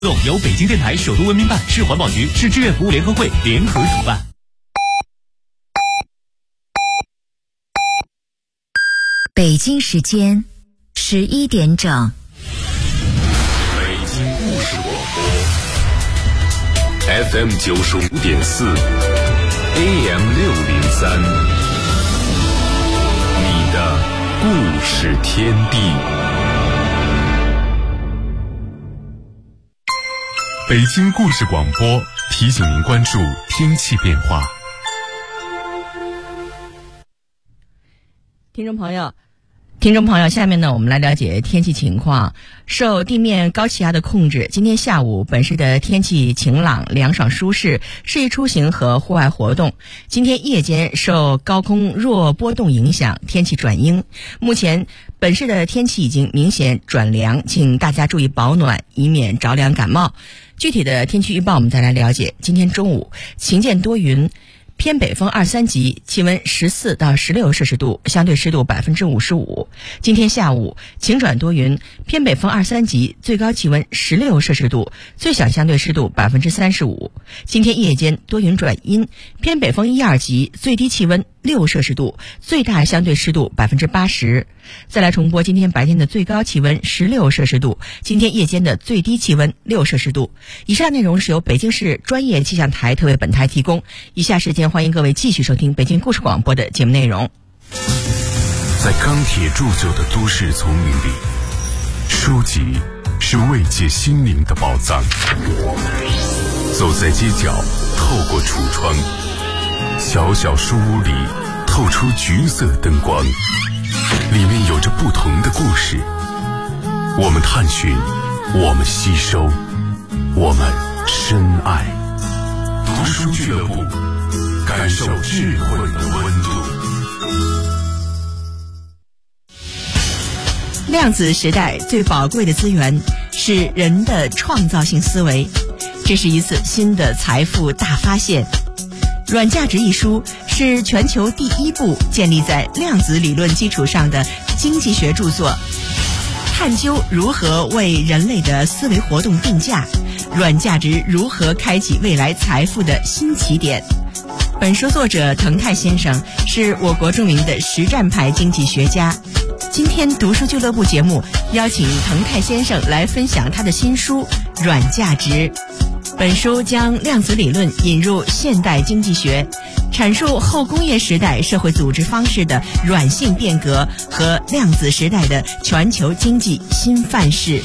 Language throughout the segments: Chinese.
由北京电台首都文明办、市环保局、市志愿服务联合会联合主办。 北京时间11点整。 北京故事广播 FM 95.4 AM 603，你的故事天地。北京故事广播提醒您关注天气变化。 听众朋友，下面呢，我们来了解天气情况。受地面高气压的控制，今天下午本市的天气晴朗、凉爽、舒适，适宜出行和户外活动。今天夜间受高空弱波动影响，天气转阴。目前本市的天气已经明显转凉，请大家注意保暖，以免着凉感冒。具体的天气预报我们再来了解。今天中午晴间多云，偏北风2、3级，气温14到16摄氏度，相对湿度55%。今天下午晴转多云，偏北风2、3级，最高气温16摄氏度，最小相对湿度35%。今天夜间多云转阴，偏北风1、2级，最低气温6摄氏度，最大相对湿度80%。再来重播今天白天的最高气温16摄氏度，今天夜间的最低气温6摄氏度。以上内容是由北京市专业气象台特为本台提供。以下时间欢迎各位继续收听北京故事广播的节目内容。 在钢铁铸就的都市丛林里，书籍是慰藉心灵的宝藏。走在街角，透过橱窗，小小书屋里透出橘色灯光，里面有着不同的故事。我们探寻，我们吸收，我们深爱。读书俱乐部，感受智慧的温度。 量子时代最宝贵的资源是人的创造性思维，这是一次新的财富大发现。《软价值》一书是全球第一部建立在量子理论基础上的经济学著作，探究如何为人类的思维活动定价，软价值如何开启未来财富的新起点。本书作者滕泰先生是我国著名的实战派经济学家。今天读书俱乐部节目邀请滕泰先生来分享他的新书《软价值》。本书将量子理论引入现代经济学，阐述后工业时代社会组织方式的软性变革和量子时代的全球经济新范式。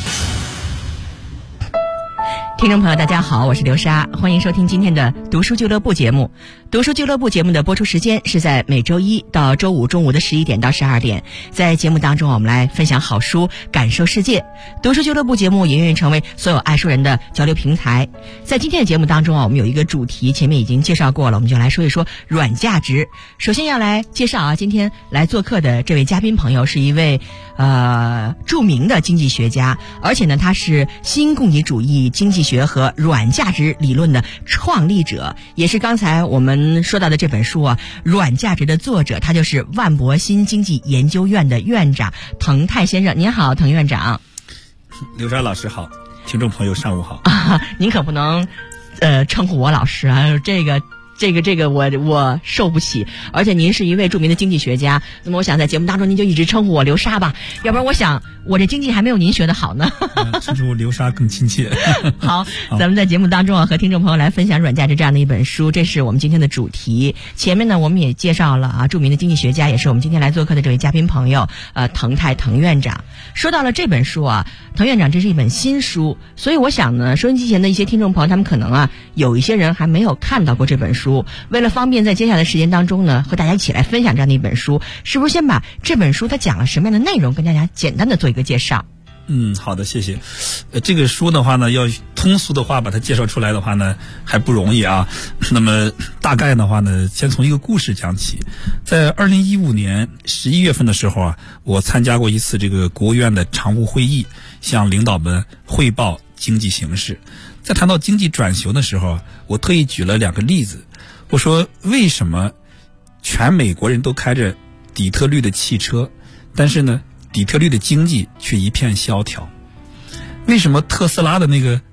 听众朋友大家好，我是刘莎，欢迎收听今天的读书俱乐部节目。读书俱乐部节目的播出时间是在每周一到周五中午的11点到12点。在节目当中我们来分享好书，感受世界。读书俱乐部节目也愿意成为所有爱书人的交流平台。在今天的节目当中我们有一个主题，前面已经介绍过了，我们就来说一说软价值。首先要来介绍今天来做客的这位嘉宾朋友是一位著名的经济学家，而且呢他是新供给主义经济学和软价值理论的创立者，也是刚才我们说到的这本书《软价值》的作者，他就是万博新经济研究院的院长滕泰先生。您好，滕院长。 刘莎老师好，听众朋友上午好。 您可不能称呼我老师啊，这个我受不起。而且您是一位著名的经济学家，那么我想在节目当中您就一直称呼我刘莎吧，要不然我想我这经济还没有您学得好呢。 称呼刘莎更亲切。 好，咱们在节目当中和听众朋友来分享《软价值》这样的一本书，这是我们今天的主题。前面呢我们也介绍了著名的经济学家，也是我们今天来做客的这位嘉宾朋友滕院长。说到了这本书滕院长这是一本新书，所以我想呢收音机前的一些听众朋友他们可能有一些人还没有看到过这本书，为了方便在接下来的时间当中呢和大家一起来分享这样的一本书，是不是先把这本书它讲了什么样的内容跟大家简单的做一个介绍？ 好的，谢谢。这个书的话呢，要通俗的话把它介绍出来的话呢，还不容易啊。那么大概的话呢，先从一个故事讲起。在2015年11月份的时候我参加过一次这个国务院的常务会议，向领导们汇报经济形势。在谈到经济转型的时候，我特意举了2个例子。我说，为什么全美国人都开着底特律的汽车，但是呢底特律的经济却一片萧条？为什么特斯拉的那个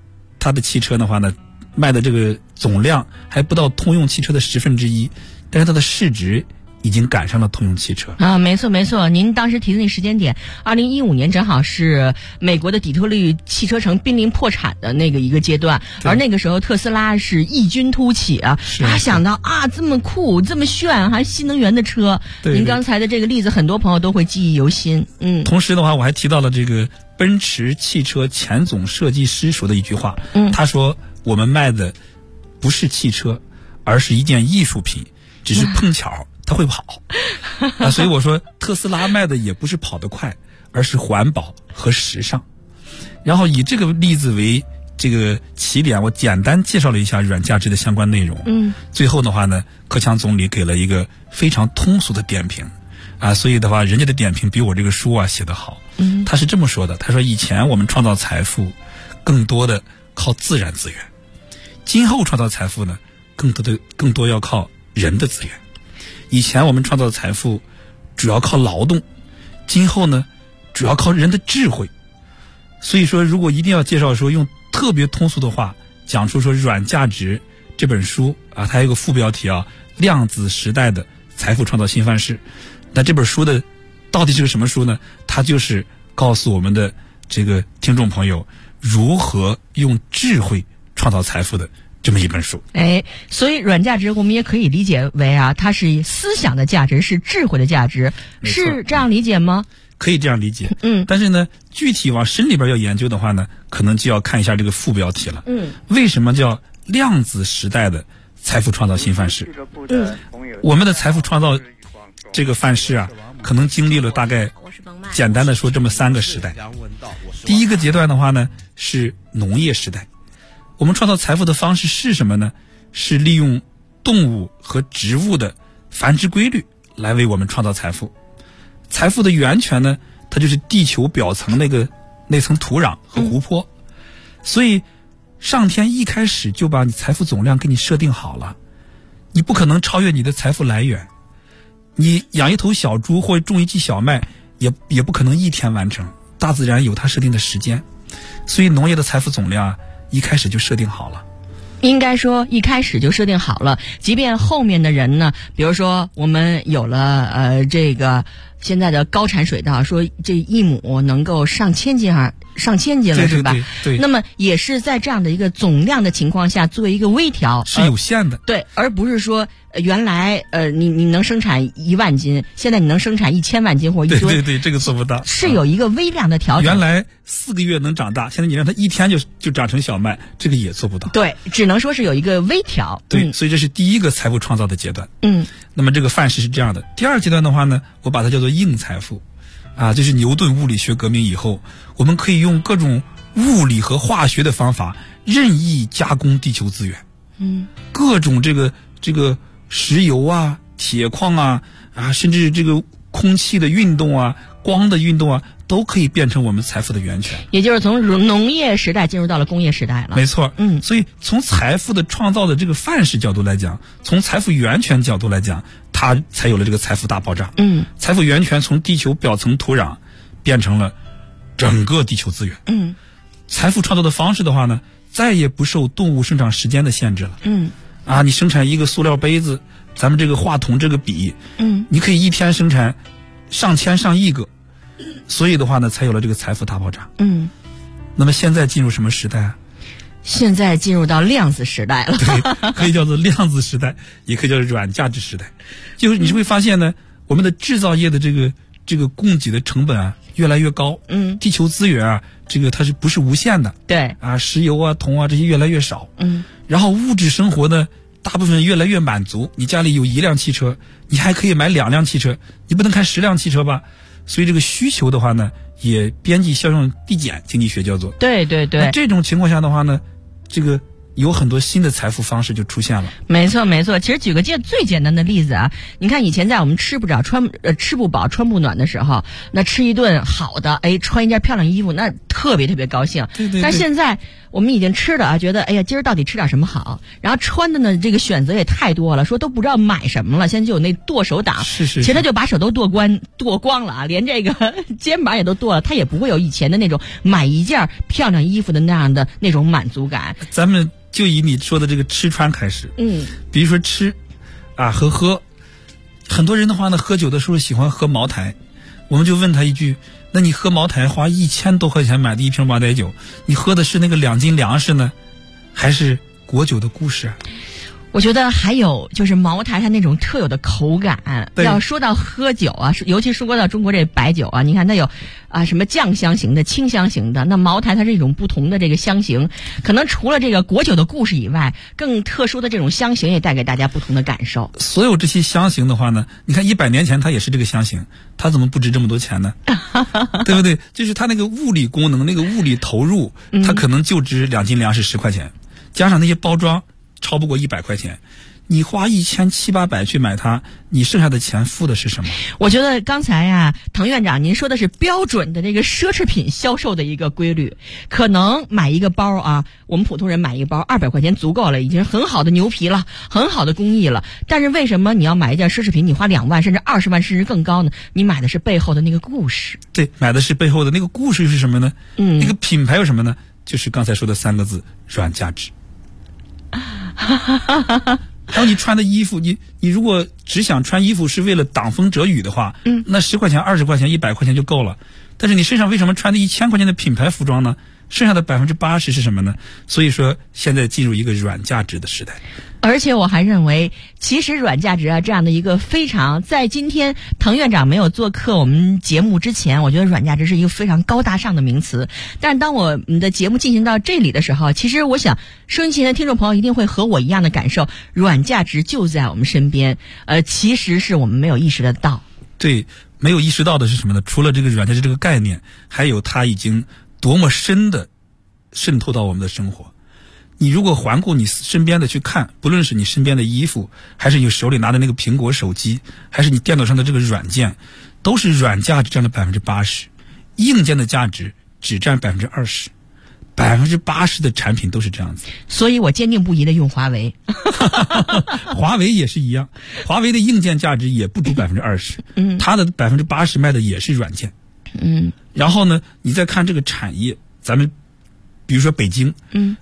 它的汽车的话呢，卖的这个总量还不到通用汽车的1/10，但是它的市值已经赶上了通用汽车啊，没错没错，您当时提的那时间点，2015年正好是美国的底特律汽车城濒临破产的那个一个阶段，而那个时候特斯拉是异军突起啊，他想到啊这么酷这么炫，还新能源的车，您刚才的这个例子，很多朋友都会记忆犹新。 同时的话，我还提到了这个奔驰汽车前总设计师说的一句话，他说我们卖的不是汽车，而是一件艺术品，只是碰巧它会跑啊，所以我说特斯拉卖的也不是跑得快，而是环保和时尚。然后以这个例子为这个起点，我简单介绍了一下软价值的相关内容。最后的话呢，克强总理给了一个非常通俗的点评啊，所以的话，人家的点评比我这个书啊写得好。他是这么说的，他说以前我们创造财富更多的靠自然资源，今后创造财富呢，更多要靠人的资源。以前我们创造财富主要靠劳动，今后呢主要靠人的智慧。所以说，如果一定要介绍说用特别通俗的话讲出说软价值这本书啊，它有个副标题啊，量子时代的财富创造新范式。那这本书的到底是个什么书呢？它就是告诉我们的这个听众朋友如何用智慧创造财富的这么一本书。 所以软价值我们也可以理解为啊，它是思想的价值，是智慧的价值，是这样理解吗？ 可以这样理解。但是呢，具体往深里边要研究的话呢，可能就要看一下这个副标题了。为什么叫量子时代的财富创造新范式？我们的财富创造这个范式啊，可能经历了大概简单的说这么3个时代。第一个阶段的话呢，是农业时代。我们创造财富的方式是什么呢？是利用动物和植物的繁殖规律来为我们创造财富。财富的源泉呢，它就是地球表层那层土壤和湖泊。所以上天一开始就把你财富总量给你设定好了，你不可能超越你的财富来源。你养一头小猪或者种一畦小麦也不可能一天完成，大自然有它设定的时间。所以农业的财富总量啊，一开始就设定好了。 应该说一开始就设定好了，即便后面的人呢，比如说我们有了这个现在的高产水稻，说这一亩能够上千斤了，是吧？ 对。 那么也是在这样的一个总量的情况下做一个微调， 是有限的。 对，而不是说原来你能生产1万斤，现在你能生产1000万斤或1吨。 对，这个做不到。 是有一个微量的调整。 原来4个月能长大，现在你让它1天就长成小麦，这个也做不到。 对，只能说是有一个微调。 对，所以这是第一个财富创造的阶段。那么这个范式是这样的。第二阶段的话呢，我把它叫做硬财富。就是牛顿物理学革命以后，我们可以用各种物理和化学的方法任意加工地球资源。各种这个石油啊、铁矿啊，甚至这个空气的运动啊、光的运动啊，都可以变成我们财富的源泉。 也就是从农业时代进入到了工业时代了。 没错。所以从财富的创造的这个范式角度来讲，从财富源泉角度来讲，它才有了这个财富大爆炸。财富源泉从地球表层土壤变成了整个地球资源。财富创造的方式的话呢，再也不受动物生长时间的限制了。你生产一个塑料杯子，咱们这个话筒这个笔，你可以一天生产上千上亿个。所以的话呢，才有了这个财富大爆炸。那么现在进入什么时代啊？ 现在进入到量子时代了。 对，可以叫做量子时代，也可以叫做软价值时代。就是你会发现呢，我们的制造业的这个供给的成本啊越来越高。地球资源啊，它不是无限的。 对。 石油啊、铜啊这些越来越少。然后物质生活呢，大部分越来越满足。你家里有1辆汽车，你还可以买2辆汽车，你不能开10辆汽车吧？所以这个需求的话呢，也边际效用递减，经济学叫做。 对。 那这种情况下的话呢，有很多新的财富方式就出现了。 没错。其实举个最简单的例子啊，你看以前在我们吃不饱穿不暖的时候，那吃一顿好的，穿一件漂亮衣服，那特别高兴。 对。 但现在我们已经吃的啊，觉得哎呀，今儿到底吃点什么好？然后穿的呢，这个选择也太多了，说都不知道买什么了。现在就有那剁手党， 是， 其实他就把手都剁光了啊，连这个肩膀也都剁了，他也不会有以前的那种买一件漂亮衣服的那样的那种满足感。 咱们就以你说的这个吃穿开始，比如说吃啊和喝，很多人的话呢，喝酒的时候喜欢喝茅台，我们就问他一句，那你喝茅台花1000多块钱买的一瓶茅台酒，你喝的是那个2斤粮食呢，还是国酒的故事啊？ 我觉得还有就是茅台它那种特有的口感。要说到喝酒啊，尤其说到中国这白酒啊，你看它有啊什么酱香型的、清香型的，那茅台它是一种不同的这个香型，可能除了这个国酒的故事以外，更特殊的这种香型也带给大家不同的感受。 所有这些香型的话呢，你看100年前它也是这个香型，它怎么不值这么多钱呢？对不对？就是它那个物理功能、那个物理投入，它可能就值2斤粮食10块钱，加上那些包装超不过100块钱，你花1700-800去买它，你剩下的钱付的是什么？ 我觉得刚才呀，滕院长您说的是标准的这个奢侈品销售的一个规律。可能买一个包啊，我们普通人买一个包200块钱足够了，已经很好的牛皮了，很好的工艺了。但是为什么你要买一件奢侈品，你花2万甚至20万甚至更高呢？你买的是背后的那个故事。 对，买的是背后的那个故事又是什么呢？那个品牌有什么呢？就是刚才说的3个字：软价值。然后你穿的衣服，你如果只想穿衣服是为了挡风遮雨的话，那10块钱、20块钱、100块钱就够了。但是你身上为什么穿的1000块钱的品牌服装呢？剩下的80%是什么呢？所以说现在进入一个软价值的时代。 而且我还认为，其实软价值啊这样的一个非常，在今天滕院长没有做客我们节目之前，我觉得软价值是一个非常高大上的名词。但是当我们的节目进行到这里的时候，其实我想收音机前的听众朋友一定会和我一样的感受，软价值就在我们身边，其实是我们没有意识得到。 对，没有意识到的是什么呢？除了这个软价值这个概念，还有它已经多么深的渗透到我们的生活。你如果环顾你身边的去看，不论是你身边的衣服，还是你手里拿的那个苹果手机，还是你电脑上的这个软件，都是软价值占了80%，硬件的价值只占20%，80%的产品都是这样子。 所以我坚定不移的用华为。 华为也是一样，华为的硬件价值也不足20%，它的80%卖的也是软件。然后呢，你再看这个产业，咱们比如说北京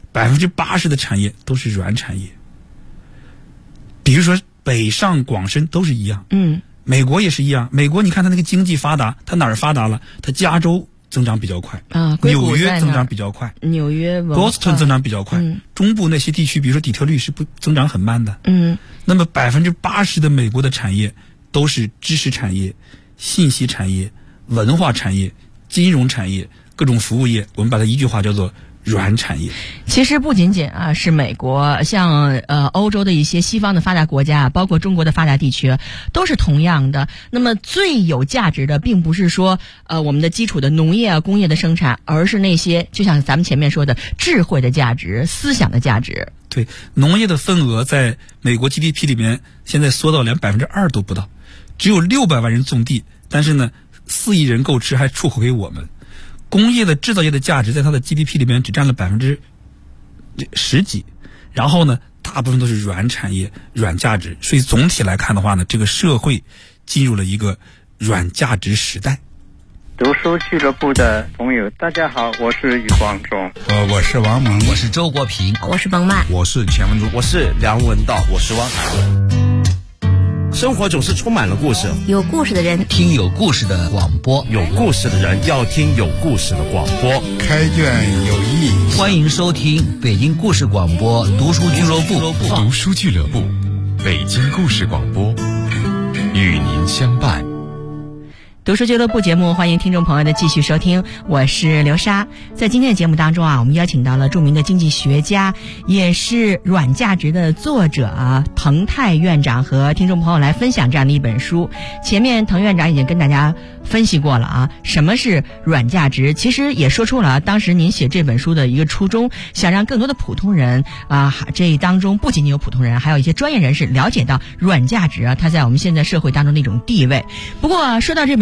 ，80%的产业都是软产业。比如说北上广深都是一样，美国也是一样。美国你看它那个经济发达，它哪儿发达了？它加州增长比较快啊， 纽约增长比较快， 纽约、 波士顿增长比较快，中部那些地区，比如说底特律是增长很慢的。那么80%的美国的产业都是知识产业、信息产业、文化产业、金融产业、各种服务业，我们把它一句话叫做软产业。 其实不仅仅啊是美国，像欧洲的一些西方的发达国家，包括中国的发达地区，都是同样的。那么最有价值的，并不是说我们的基础的农业啊、工业的生产，而是那些就像咱们前面说的智慧的价值、思想的价值。 对，农业的份额在美国 GDP 里面现在缩到连2%都不到，只有600万人种地，但是呢4亿人够吃，还出口给我们。工业的制造业的价值在它的 GDP 里面只占了10几，然后呢，大部分都是软产业、软价值。所以总体来看的话呢，这个社会进入了一个软价值时代。 读书俱乐部的朋友，大家好，我是余光中， 我是王蒙， 我是周国平， 我是彭曼， 我是钱文珠， 我是梁文道，我是汪海。生活总是充满了故事， 有故事的人听有故事的广播， 有故事的人要听有故事的广播。 开卷有益， 欢迎收听北京故事广播读书俱乐部。 读书俱乐部，北京故事广播，与您相伴。 读书俱乐部节目，欢迎听众朋友的继续收听，我是刘莎。在今天的节目当中啊，我们邀请到了著名的经济学家，也是软价值的作者滕泰院长和听众朋友来分享这样的一本书。前面滕院长已经跟大家分析过了啊，什么是软价值，其实也说出了当时您写这本书的一个初衷，想让更多的普通人啊，这当中不仅仅有普通人，还有一些专业人士了解到软价值啊，它在我们现在社会当中的一种地位。不过说到这本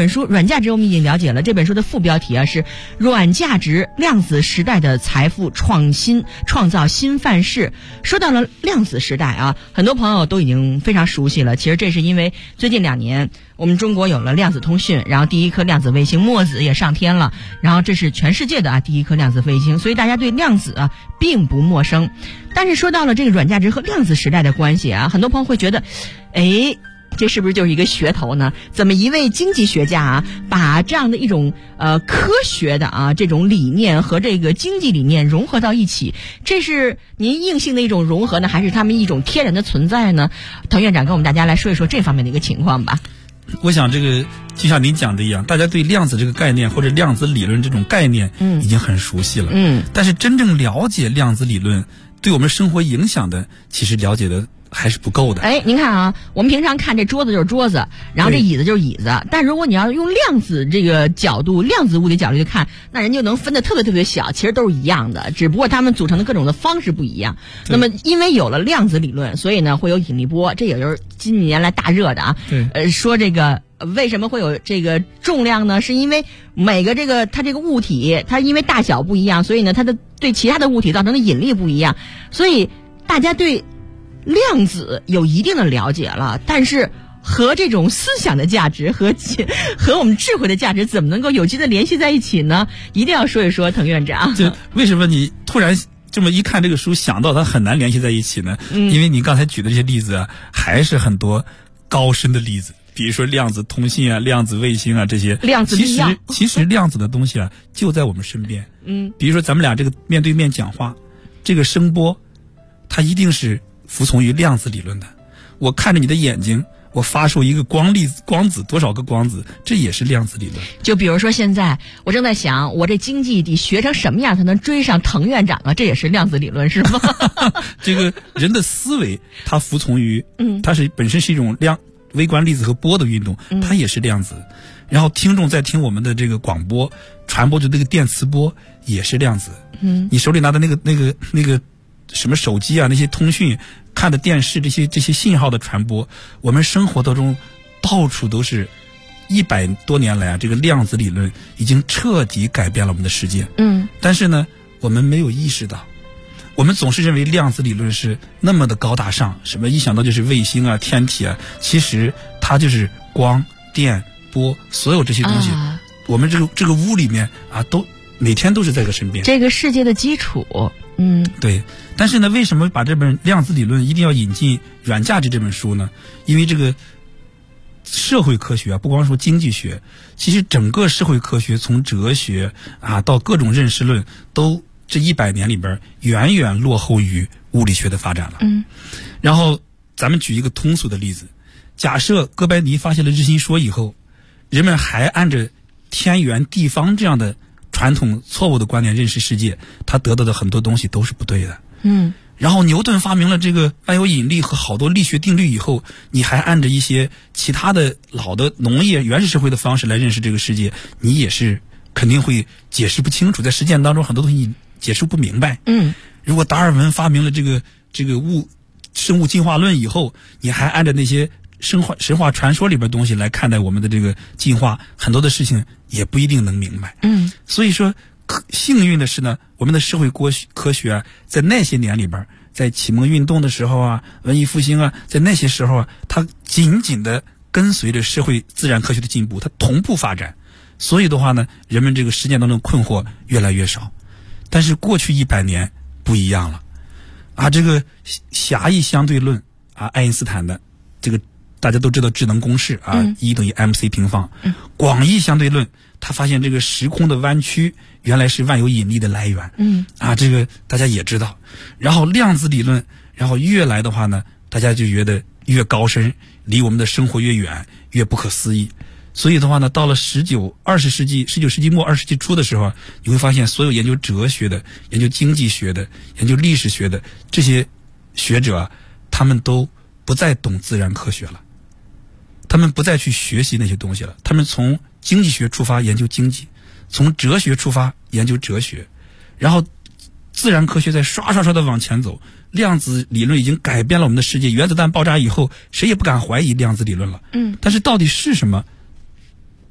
本书《软价值》我们已经了解了，这本书的副标题啊是软价值量子时代的财富创新，创造新范式。说到了量子时代啊，很多朋友都已经非常熟悉了。其实这是因为最近2年我们中国有了量子通讯，然后第一颗量子卫星墨子也上天了，然后这是全世界的第一颗量子卫星，所以大家对量子并不陌生。但是说到了这个软价值和量子时代的关系很多朋友会觉得，这是不是就是一个噱头呢？怎么一位经济学家把这样的一种科学的这种理念和这个经济理念融合到一起？这是您硬性的一种融合呢，还是他们一种天然的存在呢？滕院长跟我们大家来说一说这方面的一个情况吧。 我想这个就像您讲的一样，大家对量子这个概念或者量子理论这种概念已经很熟悉了。但是真正了解量子理论对我们生活影响的，其实了解的还是不够的。 您看我们平常看这桌子就是桌子，然后这椅子就是椅子，但如果你要用量子这个角度，量子物理角度去看，那人就能分得特别特别小，其实都是一样的，只不过它们组成的各种的方式不一样。那么因为有了量子理论，所以呢会有引力波，这也就是近年来大热的说这个为什么会有这个重量呢？是因为每个它这个物体，它因为大小不一样，所以呢它的对其他的物体造成的引力不一样，所以大家对量子有一定的了解了，但是和这种思想的价值和我们智慧的价值怎么能够有机的联系在一起呢？一定要说一说，滕院长。 为什么你突然这么一看这个书想到它很难联系在一起呢？因为你刚才举的这些例子还是很多高深的例子，比如说量子通信量子卫星这些量子力量。 其实量子的东西就在我们身边。比如说咱们俩这个面对面讲话，这个声波它一定是服从于量子理论的。我看着你的眼睛，我发出一个光子，多少个光子，这也是量子理论。 就比如说现在我正在想，我这经济得学成什么样才能追上滕院长这也是量子理论是吗？ 这个人的思维它服从于它本身是一种微观粒子和波的运动，它也是量子。然后听众在听我们的这个广播传播的这个电磁波也是量子。你手里拿的那个什么手机那些通讯看的电视，这些信号的传播，我们生活当中到处都是。100多年来这个量子理论已经彻底改变了我们的世界。但是呢我们没有意识到，我们总是认为量子理论是那么的高大上，什么一想到就是卫星天体其实它就是光电波，所有这些东西我们这个屋里面都每天都是在身边， 这个世界的基础。 对。但是呢为什么把这本量子理论一定要引进《软价值》这本书呢？因为这个社会科学不光说经济学，其实整个社会科学从哲学到各种认识论，都这100年里边远远落后于物理学的发展了。然后咱们举一个通俗的例子，假设哥白尼发现了日心说以后，人们还按着天圆地方这样的传统错误的观念认识世界，他得到的很多东西都是不对的。然后牛顿发明了这个万有引力和好多力学定律以后，你还按着一些其他的老的农业原始社会的方式来认识这个世界，你也是肯定会解释不清楚，在实践当中很多东西你解释不明白。如果达尔文发明了这个生物进化论以后，你还按照那些神话传说里边东西来看待我们的这个进化，很多的事情也不一定能明白。所以说幸运的是呢，我们的社会科学在那些年里边，在启蒙运动的时候文艺复兴在那些时候它紧紧的跟随着社会自然科学的进步，它同步发展。所以的话呢，人们这个实践当中困惑越来越少。但是过去100年不一样了这个狭义相对论爱因斯坦的这个大家都知道智能公式E等于 mc 平方。广义相对论他发现这个时空的弯曲原来是万有引力的来源。这个大家也知道。然后量子理论，然后越来的话呢，大家就觉得越高深，离我们的生活越远，越不可思议。所以的话呢，到了19世纪末20世纪初的时候，你会发现所有研究哲学的、研究经济学的、研究历史学的这些学者他们都不再懂自然科学了，他们不再去学习那些东西了，他们从经济学出发研究经济，从哲学出发研究哲学，然后自然科学在刷的往前走。量子理论已经改变了我们的世界，原子弹爆炸以后谁也不敢怀疑量子理论了。但是到底是什么，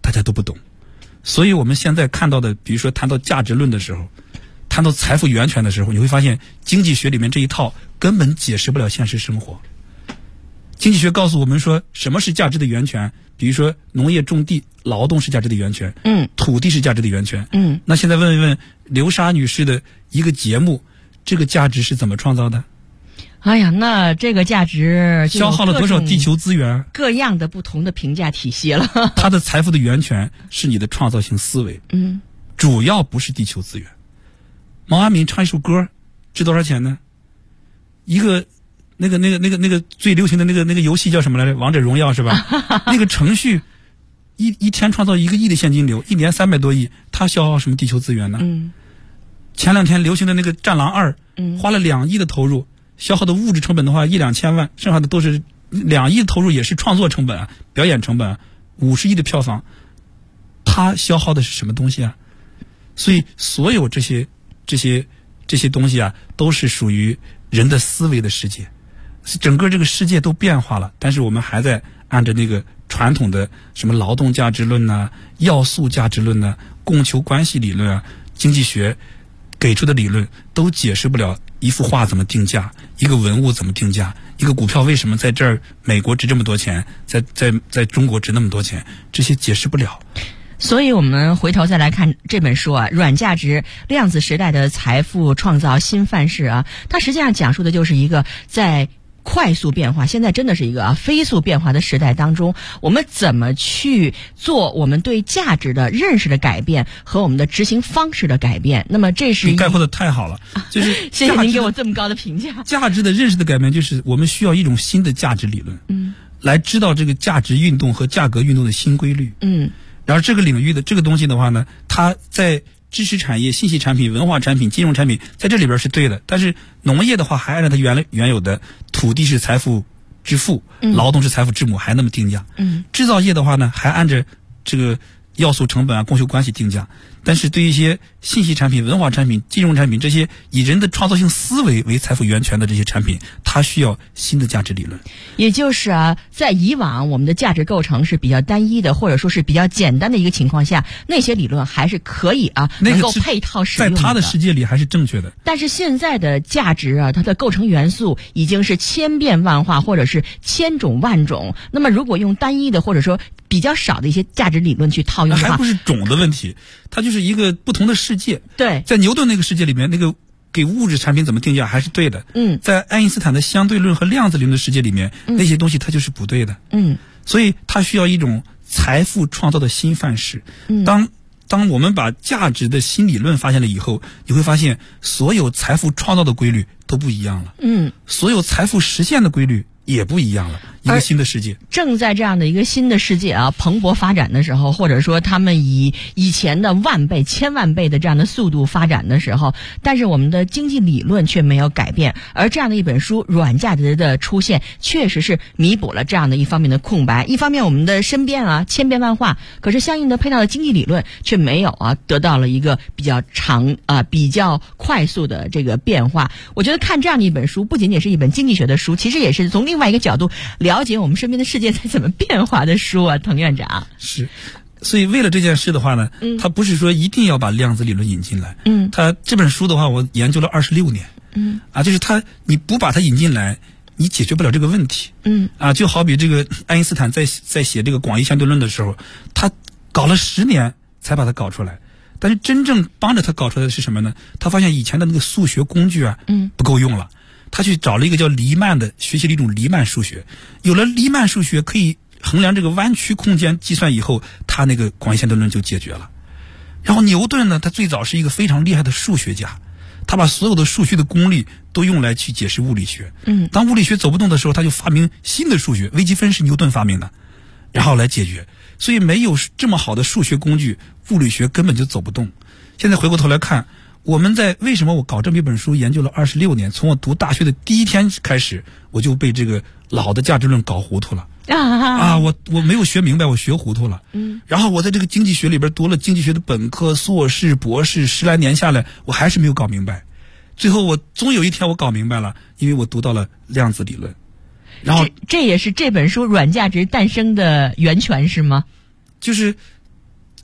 大家都不懂。所以我们现在看到的，比如说谈到价值论的时候，谈到财富源泉的时候，你会发现经济学里面这一套根本解释不了现实生活。经济学告诉我们说什么是价值的源泉，比如说农业种地，劳动是价值的源泉，土地是价值的源泉，那现在问一问刘莎女士的一个节目，这个价值是怎么创造的？ 哎呀，那这个价值消耗了多少地球资源？ 各样的不同的评价体系了。 它的财富的源泉是你的创造性思维，主要不是地球资源。毛阿敏唱一首歌，值多少钱呢？一个那个最流行的那个游戏叫什么来着？王者荣耀是吧？那个程序一天创造1个亿的现金流，1年300多亿，它消耗什么地球资源呢？前2天流行的那个战狼2，花了2亿的投入，消耗的物质成本的话1-2千万，剩下的都是2亿的投入，也是创作成本啊，表演成本啊，50亿的票房，它消耗的是什么东西啊？所以所有这些东西啊，都是属于人的思维的世界。整个这个世界都变化了，但是我们还在按照那个传统的什么劳动价值论呐、要素价值论呐、供求关系理论啊，经济学给出的理论都解释不了一幅画怎么定价，一个文物怎么定价，一个股票为什么在这儿美国值这么多钱，在中国值那么多钱，这些解释不了。 所以我们回头再来看这本书啊，软价值量子时代的财富创造新范式啊，它实际上讲述的就是一个在快速变化，现在真的是一个飞速变化的时代当中，我们怎么去做我们对价值的认识的改变和我们的执行方式的改变。那么这是你概括的太好了，就是谢谢您给我这么高的评价。 价值的认识的改变，就是我们需要一种新的价值理论，来知道这个价值运动和价格运动的新规律，然后这个领域的这个东西的话呢，它在知识产业、信息产品、文化产品、金融产品，在这里边是对的。但是农业的话，还按照它原有的土地是财富之父，劳动是财富之母，还那么定价。制造业的话呢，还按照这个要素成本啊、供求关系定价。但是对一些信息产品、文化产品、金融产品这些以人的创造性思维为财富源泉的这些产品，它需要新的价值理论。 也就是在以往我们的价值构成是比较单一的，或者说是比较简单的一个情况下，那些理论还是可以能够配套使用的， 在他的世界里还是正确的。 但是现在的价值它的构成元素已经是千变万化，或者是千种万种。那么如果用单一的或者说比较少的一些价值理论去套用的话， 还不是种的问题，它就是一个不同的世界。 对， 在牛顿那个世界里面，那个给物质产品怎么定价还是对的。在爱因斯坦的相对论和量子理论的世界里面，那些东西它就是不对的。所以它需要一种财富创造的新范式。当我们把价值的新理论发现了以后，你会发现所有财富创造的规律都不一样了。所有财富实现的规律也不一样了，一个新的世界。 正在这样的一个新的世界蓬勃发展的时候，或者说他们以以前的万倍、千万倍的这样的速度发展的时候，但是我们的经济理论却没有改变。而这样的一本书软价值的出现，确实是弥补了这样的一方面的空白。一方面我们的身边千变万化，可是相应的配套的经济理论却没有得到了一个比较比较快速的这个变化。我觉得看这样的一本书，不仅仅是一本经济学的书，其实也是从另外一个角度了解我们身边的世界在怎么变化的书啊，滕院长。 是，所以为了这件事的话呢，他不是说一定要把量子理论引进来。他这本书的话，我研究了26年。就是你不把它引进来，你解决不了这个问题。就好比这个爱因斯坦在写这个广义相对论的时候，他搞了10年才把它搞出来。但是真正帮着他搞出来的是什么呢？他发现以前的那个数学工具不够用了。他去找了一个叫黎曼的，学习了一种黎曼数学。有了黎曼数学可以衡量这个弯曲空间计算以后，他那个广义相对论就解决了。然后牛顿呢，他最早是一个非常厉害的数学家，他把所有的数学的公理都用来去解释物理学。当物理学走不动的时候，他就发明新的数学，微积分是牛顿发明的，然后来解决。所以没有这么好的数学工具，物理学根本就走不动。现在回过头来看，我们为什么我搞这么一本书研究了26年，从我读大学的第一天开始，我就被这个老的价值论搞糊涂了。我没有学明白，我学糊涂了。然后我在这个经济学里边读了经济学的本科、硕士、博士，10来年下来，我还是没有搞明白。最后我总有一天我搞明白了，因为我读到了量子理论。然后这也是这本书软价值诞生的源泉是吗？ 就是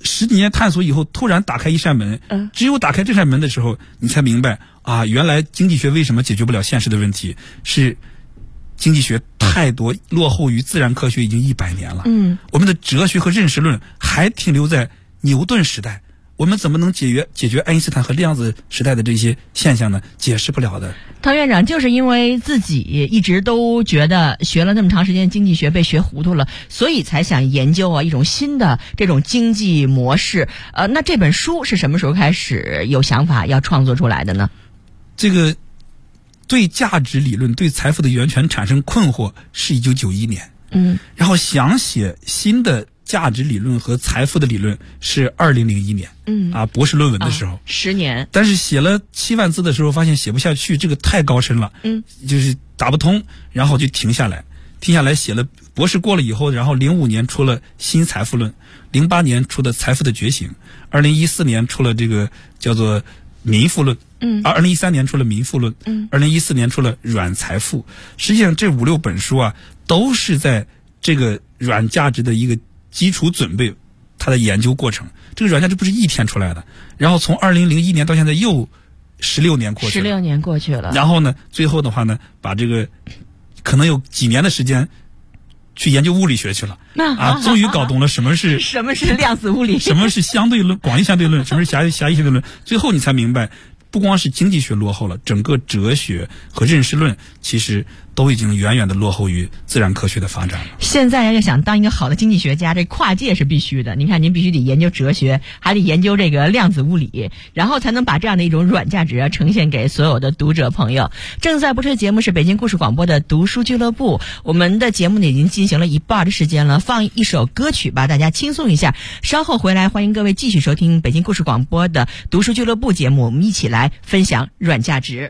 10几年探索以后，突然打开一扇门，只有打开这扇门的时候，你才明白啊，原来经济学为什么解决不了现实的问题，是经济学太多落后于自然科学已经100年了。我们的哲学和认识论还停留在牛顿时代，我们怎么能解决爱因斯坦和量子时代的这些现象呢？解释不了的。 唐院长就是因为自己一直都觉得学了那么长时间经济学被学糊涂了，所以才想研究一种新的这种经济模式。那这本书是什么时候开始有想法要创作出来的呢？ 这个对价值理论、对财富的源泉产生困惑是1991年。然后想写新的价值理论和财富的理论是2001年。博士论文的时候 ，10年。 但是写了7万字的时候，发现写不下去，这个太高深了，就是打不通，然后就停下来写了。博士过了以后，然后05年出了《新财富论》，08年出的《财富的觉醒》，2014年出了这个叫做《民富论》，2013年出了《民富论》，2014年出了《软财富》。实际上这5、6本书都是在这个软价值的一个基础准备，它的研究过程。这个软价值不是一天出来的，然后从2001年到现在又16年过去了。16 年过去了。 然后呢，最后的话呢，把这个可能有几年的时间去研究物理学去了。终于搞懂了什么是量子物理， 什么是相对论、广义相对论，什么是狭义相对论。最后你才明白，不光是经济学落后了，整个哲学和认识论其实都已经远远的落后于自然科学的发展了。 现在要想当一个好的经济学家，这跨界是必须的。您看，您必须得研究哲学，还得研究这个量子物理，然后才能把这样的一种软价值呈现给所有的读者朋友。正在播出的节目是北京故事广播的读书俱乐部，我们的节目呢已经进行了一半的时间了，放一首歌曲吧，大家轻松一下。稍后回来，欢迎各位继续收听北京故事广播的读书俱乐部节目，我们一起来分享软价值。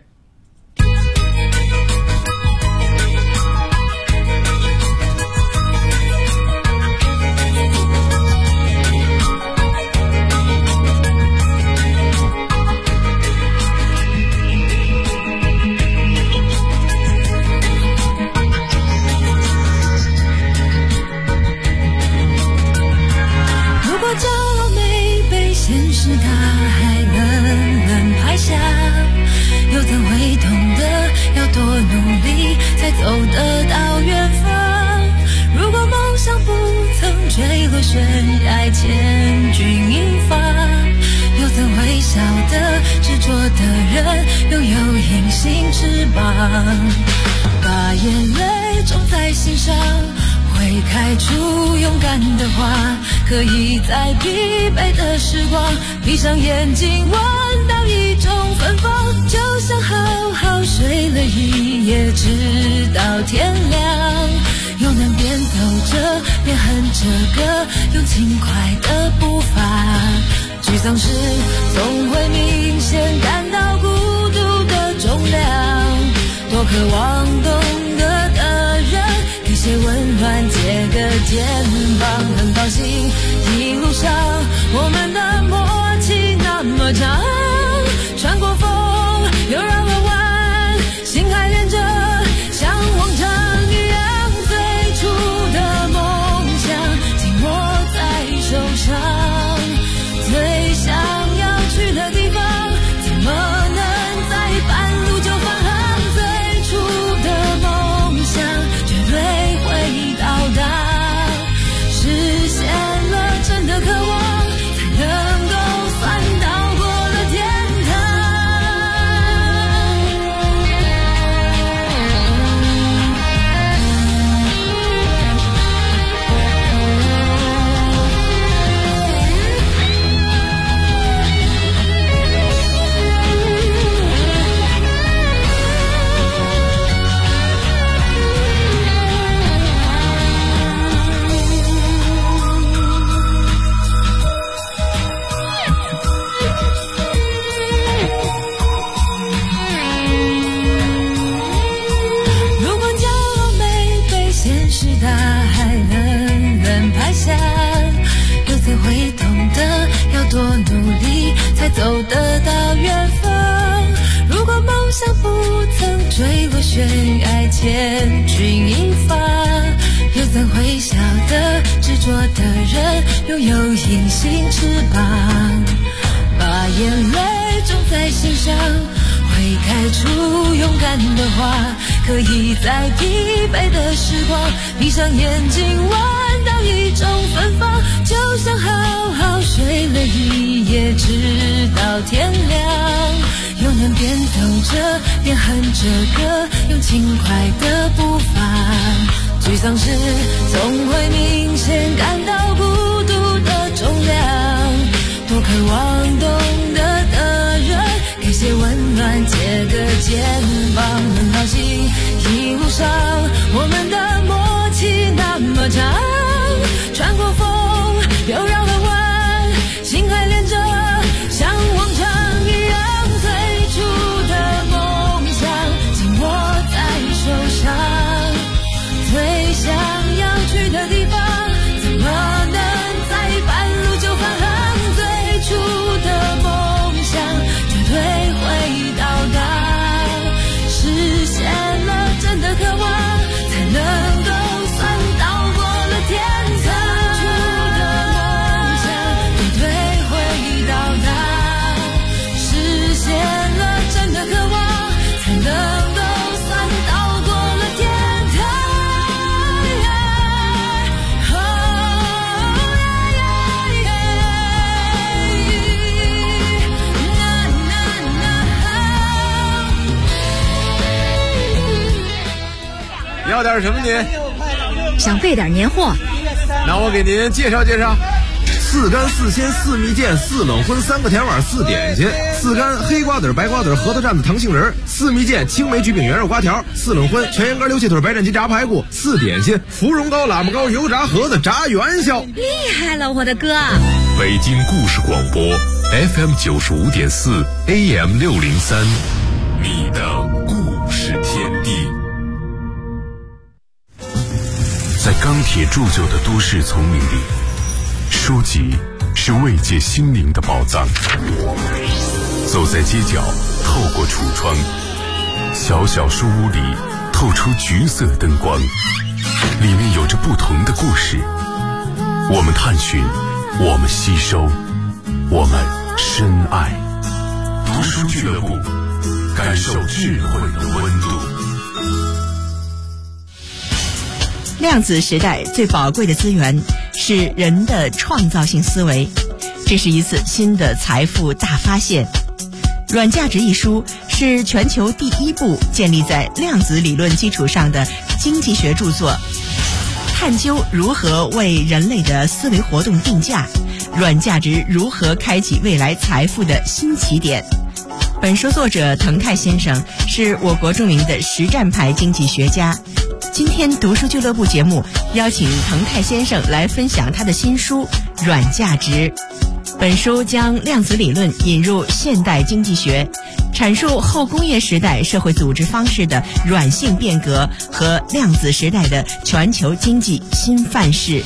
又怎会懂得要多努力才走得到远方？如果梦想不曾坠落悬崖千钧一发，又怎会晓得执着的人拥有隐形翅膀？把眼泪种在心上，会开出勇敢的花，可以在疲惫的时光闭上眼睛闻到一种芬芳，就像好好睡了一夜直到天亮，又能边走着边哼着歌，用轻快的步伐，沮丧时总会明显感到孤独的重量，多渴望懂得的人给些温暖，借个肩膀，很高兴一路上我们的默契那么长，穿过风又绕了弯，心还连着像往常一样，最初的梦想紧握在手上，最想要去的地方怎么能在半路就返航，最初的梦想绝对会到达，实现了真的渴望，才能够算到过了天堂。如果骄傲没被现实大海冷冷拍下，又怎会懂得要多努力才走得到远方？如果梦想不曾坠落悬崖千钧一发，又怎会晓得执着的人拥有隐形翅膀，把眼泪种在心上，会开出勇敢的花，可以在疲惫的时光闭上眼睛闻到一种芬芳，就像好好睡了一夜直到天亮，又能边走着边哼着歌，用轻快的步伐，沮丧时总会明显感到孤独的重量，多渴望懂得的人给些温暖，借个肩膀，很高兴一路上我们的默契那么长，穿过风又绕了弯，心还连着像往常一样，最初的梦想紧握在手上，最想要去的地方怎么能在半路就返航，最初的梦想绝对会到达，实现了真的渴望才能够算到过了天堂，最初的梦想绝对会到达，实现了真的渴望才能够算到过了天堂。 要点什么您？ 想备点年货， 那我给您介绍介绍。4干4鲜4蜜饯4冷荤3个甜碗4点心，4干黑瓜子白瓜子核桃蘸子糖杏仁，4蜜饯青梅焗饼圆肉瓜条，4冷荤全羊肝溜气腿白斩鸡炸排骨，4点心芙蓉糕喇嘛糕油炸盒子炸元宵。 厉害了我的哥！ 北京故事广播 FM 95.4 AM 603，你的故事天地。在钢铁铸就的都市丛林里，书籍是慰藉心灵的宝藏。走在街角，透过橱窗，小小书屋里透出橘色灯光，里面有着不同的故事。我们探寻，我们吸收，我们深爱。读书俱乐部，感受智慧的温度。 量子时代最宝贵的资源是人的创造性思维，这是一次新的财富大发现。《软价值》一书是全球第一部建立在量子理论基础上的经济学著作，探究如何为人类的思维活动定价，软价值如何开启未来财富的新起点。本书作者滕泰先生是我国著名的实战派经济学家。今天读书俱乐部节目邀请滕泰先生来分享他的新书《软价值》。本书将量子理论引入现代经济学，阐述后工业时代社会组织方式的软性变革和量子时代的全球经济新范式。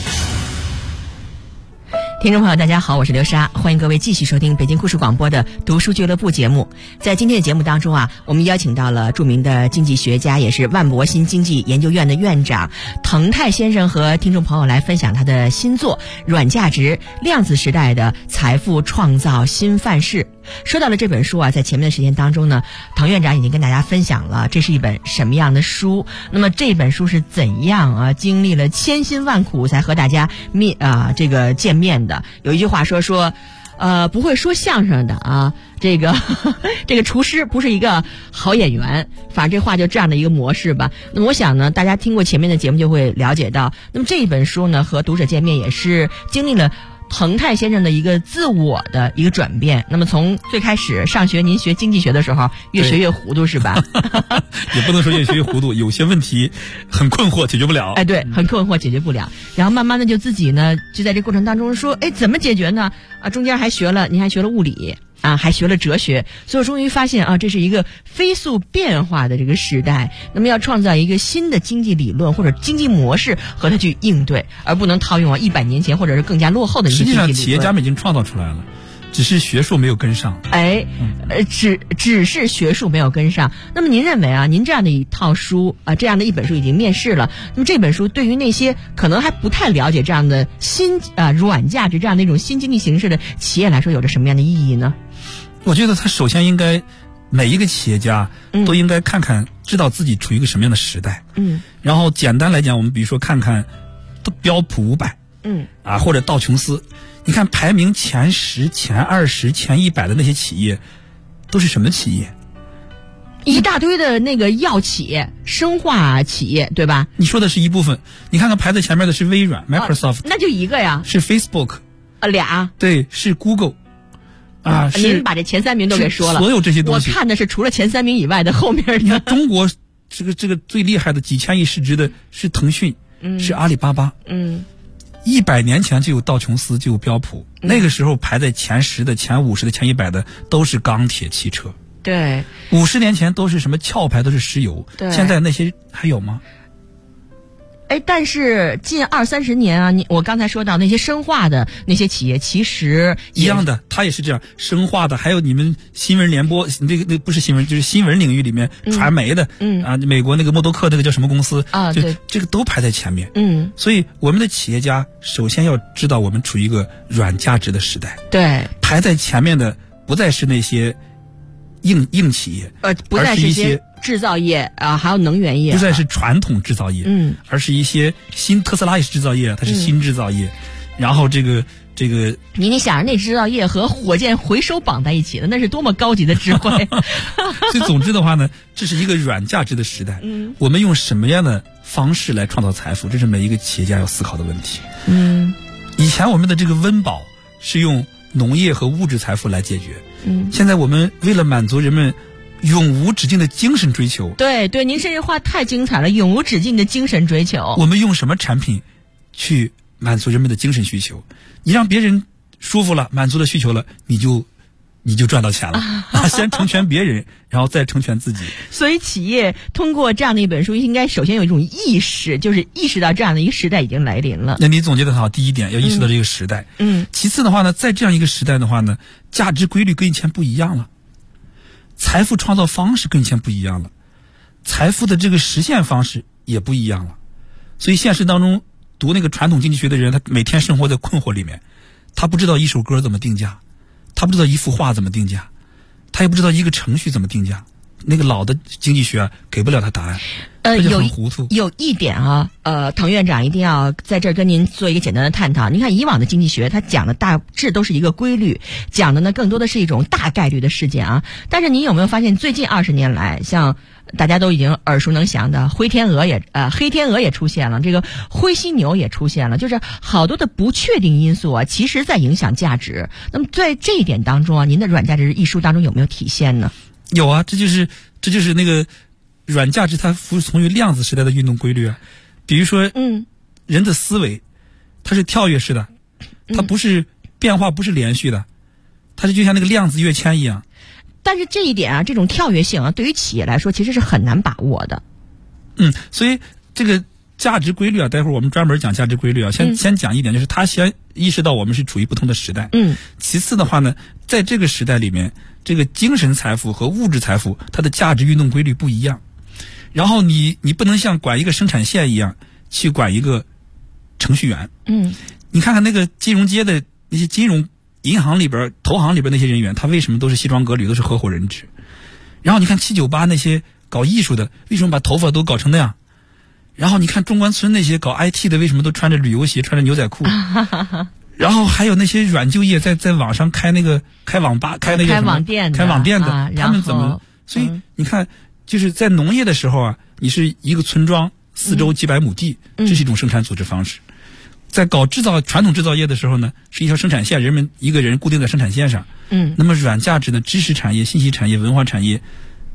听众朋友大家好，我是刘莎，欢迎各位继续收听北京故事广播的读书俱乐部节目。在今天的节目当中啊，我们邀请到了著名的经济学家，也是万博新经济研究院的院长滕泰先生，和听众朋友来分享他的新作《软价值：量子时代的财富创造新范式》。说到了这本书啊，在前面的时间当中呢，滕院长已经跟大家分享了这是一本什么样的书。那么这本书是怎样啊经历了千辛万苦才和大家见面的？有一句话说不会说相声的啊，这个厨师不是一个好演员，反正这话就这样的一个模式吧。那么我想呢，大家听过前面的节目就会了解到，那么这一本书呢和读者见面也是经历了滕泰先生的一个自我的一个转变。那么从最开始上学，您学经济学的时候越学越糊涂是吧？ 也不能说越学越糊涂，有些问题很困惑，解决不了。 哎，对，很困惑，解决不了。然后慢慢的就自己呢，就在这过程当中说，哎，怎么解决呢？啊，中间您还学了物理。啊，还学了哲学，所以我终于发现啊，这是一个飞速变化的这个时代。那么要创造一个新的经济理论或者经济模式和它去应对，而不能套用100年前或者是更加落后的经济理论。 实际上，企业家们已经创造出来了。 只是学术没有跟上。 只是学术没有跟上。那么您认为啊，您这样的一套书啊，这样的一本书已经面世了，那么这本书对于那些可能还不太了解这样的新软价值这样的一种新经济形式的企业来说，有着什么样的意义呢？ 我觉得它首先应该每一个企业家都应该看看，知道自己处于一个什么样的时代。然后简单来讲，我们比如说看看标普500，或者道琼斯，你看排名前10、前20、前100的那些企业都是什么企业？ 一大堆的那个药企业、生化企业，对吧？ 你说的是一部分，你看看排在前面的是微软 Microsoft， 那就一个呀。 是 Facebook， 俩。 对，是 Google。 您把这前3名都给说了， 所有这些东西， 我看的是除了前3名以外的后面的。 你看中国这个最厉害的几千亿市值的是腾讯，是阿里巴巴。100年前就有道琼斯，就有标普，那个时候排在前10的、前50的、前100的都是钢铁、汽车。 对 ，50年前都是什么壳牌，都是石油。 对， 现在那些还有吗？ 但是近20-30年啊，我刚才说到那些生化的那些企业，其实一样的，它也是这样生化的。还有你们新闻联播，那不是新闻，就是新闻领域里面传媒的，美国那个默多克那个叫什么公司啊？对，这个都排在前面。所以我们的企业家首先要知道，我们处于一个软价值的时代。 对， 排在前面的不再是那些硬企业， 不再是一些制造业还有能源业， 不再是传统制造业，而是一些特斯拉也是制造业，它是新制造业。然后这个， 你想那制造业和火箭回收绑在一起的，那是多么高级的智慧。 所以总之的话呢，这是一个软价值的时代。我们用什么样的方式来创造财富，这是每一个企业家要思考的问题。以前我们的这个温饱是用农业和物质财富来解决。现在我们为了满足人们永无止境的精神追求， 对，您这句话太精彩了，永无止境的精神追求。 我们用什么产品去满足人们的精神需求？你让别人舒服了，满足了需求了，你就赚到钱了。先成全别人，然后再成全自己。 所以企业通过这样的一本书，应该首先有一种意识，就是意识到这样的一个时代已经来临了。 那你总结得很好，第一点要意识到这个时代。其次的话呢，在这样一个时代的话呢，价值规律跟以前不一样了，财富创造方式跟以前不一样了，财富的这个实现方式也不一样了。所以现实当中读那个传统经济学的人，他每天生活在困惑里面，他不知道一首歌怎么定价，他不知道一幅画怎么定价，他也不知道一个程序怎么定价。那个老的经济学给不了他答案，他就很糊涂。 有一点啊，滕院长一定要在这儿跟您做一个简单的探讨。你看以往的经济学，它讲的大致都是一个规律，讲的呢更多的是一种大概率的事件啊。但是您有没有发现，最近20年来，像大家都已经耳熟能详的黑天鹅也出现了，这个灰犀牛也出现了，就是好多的不确定因素啊，其实在影响价值。那么在这一点当中啊，您的软价值一书当中有没有体现呢？ 有啊，这就是那个软价值，它服从于量子时代的运动规律啊。比如说，人的思维，它是跳跃式的，它不是变化，不是连续的，它是就像那个量子跃迁一样。 但是这一点啊，这种跳跃性啊，对于企业来说其实是很难把握的。 所以这个价值规律啊，待会儿我们专门讲价值规律啊。先讲一点，就是他先意识到我们是处于不同的时代。其次的话呢，在这个时代里面，这个精神财富和物质财富它的价值运动规律不一样。然后你不能像管一个生产线一样去管一个程序员。你看看那个金融街的那些银行里边、投行里边那些人员，他为什么都是西装革履，都是合伙人制？然后你看798那些搞艺术的，为什么把头发都搞成那样？然后你看中关村那些搞 IT 的，为什么都穿着旅游鞋，穿着牛仔裤？然后还有那些软就业在网上开网吧、开网店的， 他们怎么？所以你看，就是在农业的时候啊，你是一个村庄4周几百亩地，这是一种生产组织方式。在搞传统制造业的时候呢，是一条生产线，一个人固定在生产线上。那么软价值的知识产业、信息产业、文化产业，